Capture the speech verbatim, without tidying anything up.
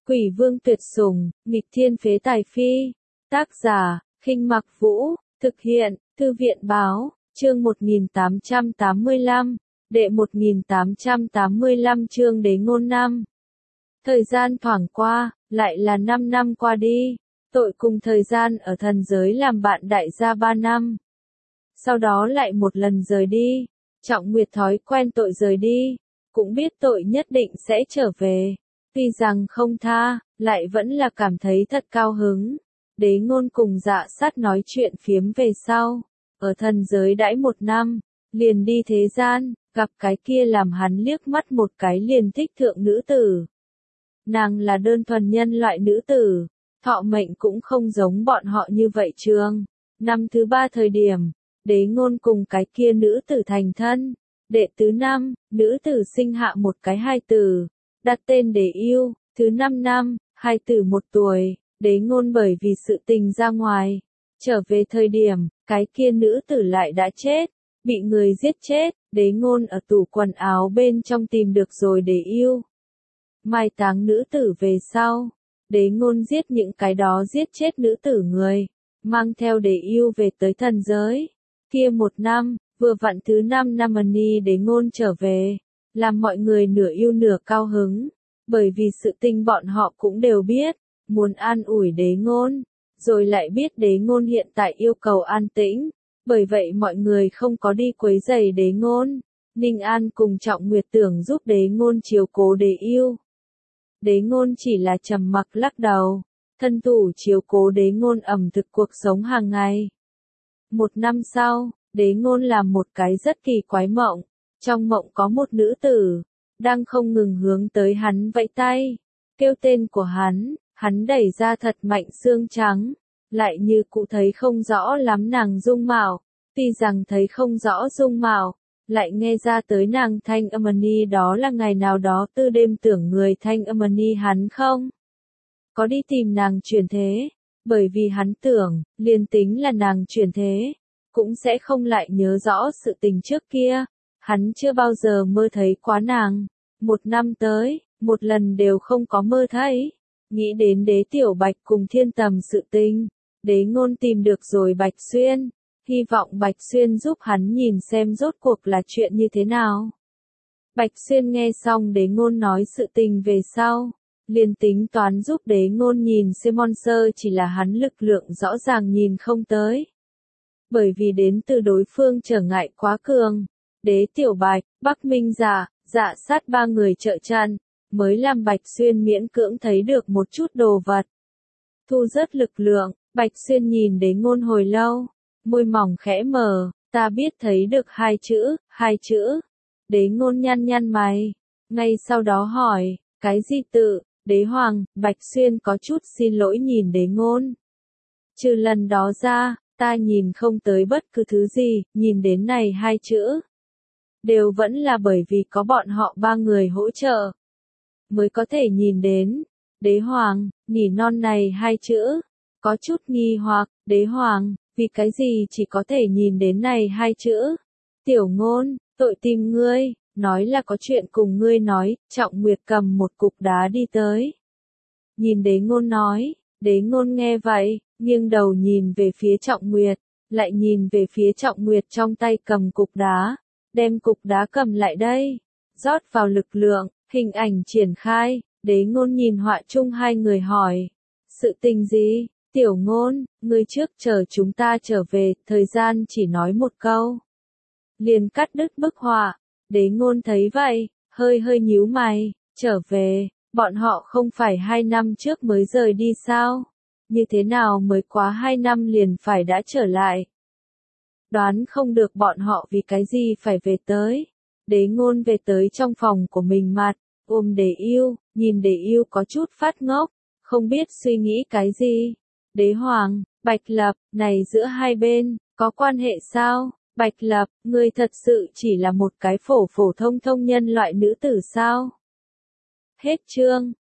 Quỷ vương tuyệt sủng, nghịch thiên phế tài phi. Tác giả, Khinh Mặc Vũ, thực hiện, Thư viện báo, chương một nghìn tám trăm tám mươi lăm, đệ một nghìn tám trăm tám mươi lăm chương đế ngôn năm. Thời gian thoảng qua, lại là năm năm qua đi, tội cùng thời gian ở thần giới làm bạn đại gia ba năm. Sau đó lại một lần rời đi, Trọng Nguyệt thói quen tội rời đi, cũng biết tội nhất định sẽ trở về. Tuy rằng không tha, lại vẫn là cảm thấy thật cao hứng. Đế ngôn cùng Dạ Sát nói chuyện phiếm về sau. Ở thần giới đãi một năm, liền đi thế gian, gặp cái kia làm hắn liếc mắt một cái liền thích thượng nữ tử. Nàng là đơn thuần nhân loại nữ tử, thọ mệnh cũng không giống bọn họ như vậy trường. Năm thứ ba thời điểm, đế ngôn cùng cái kia nữ tử thành thân. Đệ tứ năm, nữ tử sinh hạ một cái hài tử, đặt tên Đế Yêu. Thứ năm năm, hài tử một tuổi, đế ngôn bởi vì sự tình ra ngoài. Trở về thời điểm, cái kia nữ tử lại đã chết, bị người giết chết. Đế ngôn ở tủ quần áo bên trong tìm được rồi Đế Yêu. Mai táng nữ tử về sau, đế ngôn giết những cái đó giết chết nữ tử người, mang theo Đế Yêu về tới thần giới. Kia một năm, vừa vặn thứ năm năm Ni đế ngôn trở về, làm mọi người nửa yêu nửa cao hứng, bởi vì sự tình bọn họ cũng đều biết, muốn an ủi đế ngôn, rồi lại biết đế ngôn hiện tại yêu cầu an tĩnh, bởi vậy mọi người không có đi quấy rầy đế ngôn. Ninh An cùng Trọng Nguyệt tưởng giúp đế ngôn chiếu cố Đế Yêu. Đế ngôn chỉ là trầm mặc lắc đầu, thân thủ chiếu cố đế ngôn ẩm thực cuộc sống hàng ngày. Một năm sau, đế ngôn làm một cái rất kỳ quái mộng, trong mộng có một nữ tử, đang không ngừng hướng tới hắn vẫy tay, kêu tên của hắn, hắn đẩy ra thật mạnh xương trắng, lại như cụ thấy không rõ lắm nàng dung mạo, tuy rằng thấy không rõ dung mạo, lại nghe ra tới nàng thanh âm ni đó là ngày nào đó tư đêm tưởng người thanh âm ni hắn không có đi tìm nàng chuyển thế, bởi vì hắn tưởng, liền tính là nàng chuyển thế, cũng sẽ không lại nhớ rõ sự tình trước kia, hắn chưa bao giờ mơ thấy quá nàng, một năm tới, một lần đều không có mơ thấy. Nghĩ đến Đế Tiểu Bạch cùng Thiên Tầm sự tình, đế ngôn tìm được rồi Bạch Xuyên, hy vọng Bạch Xuyên giúp hắn nhìn xem rốt cuộc là chuyện như thế nào. Bạch Xuyên nghe xong đế ngôn nói sự tình về sau, liền tính toán giúp đế ngôn nhìn xem monster chỉ là hắn lực lượng rõ ràng nhìn không tới. Bởi vì đến từ đối phương trở ngại quá cường, Đế Tiểu Bạch, Bắc Minh Dạ, Dạ Sát ba người trợ trận, mới làm Bạch Xuyên miễn cưỡng thấy được một chút đồ vật. Thu rất lực lượng, Bạch Xuyên nhìn đế ngôn hồi lâu, môi mỏng khẽ mở, ta biết thấy được hai chữ, hai chữ. Đế ngôn nhăn nhăn mày, ngay sau đó hỏi, cái gì tự, đế hoàng, Bạch Xuyên có chút xin lỗi nhìn đế ngôn. Trừ lần đó ra, ta nhìn không tới bất cứ thứ gì, nhìn đến này hai chữ. Đều vẫn là bởi vì có bọn họ ba người hỗ trợ, mới có thể nhìn đến. Đế hoàng, nỉ non này hai chữ, có chút nghi hoặc, đế hoàng, vì cái gì chỉ có thể nhìn đến này hai chữ. Tiểu ngôn, tội tìm ngươi, nói là có chuyện cùng ngươi nói. Trọng Nguyệt cầm một cục đá đi tới. Nhìn đế ngôn nói, đế ngôn nghe vậy, nghiêng đầu nhìn về phía Trọng Nguyệt, lại nhìn về phía Trọng Nguyệt trong tay cầm cục đá, đem cục đá cầm lại đây, rót vào lực lượng, hình ảnh triển khai, đế ngôn nhìn họa chung hai người hỏi, sự tình gì, tiểu ngôn, ngươi trước chờ chúng ta trở về, thời gian chỉ nói một câu. Liền cắt đứt bức họa, đế ngôn thấy vậy, hơi hơi nhíu mày, trở về, bọn họ không phải hai năm trước mới rời đi sao? Như thế nào mới quá hai năm liền phải đã trở lại? Đoán không được bọn họ vì cái gì phải về tới. Đế ngôn về tới trong phòng của mình mặt, ôm Đế Yêu, nhìn Đế Yêu có chút phát ngốc, không biết suy nghĩ cái gì. Đế hoàng, Bạch Lập, này giữa hai bên, có quan hệ sao? Bạch Lập, ngươi thật sự chỉ là một cái phổ phổ thông thông nhân loại nữ tử sao? Hết chương.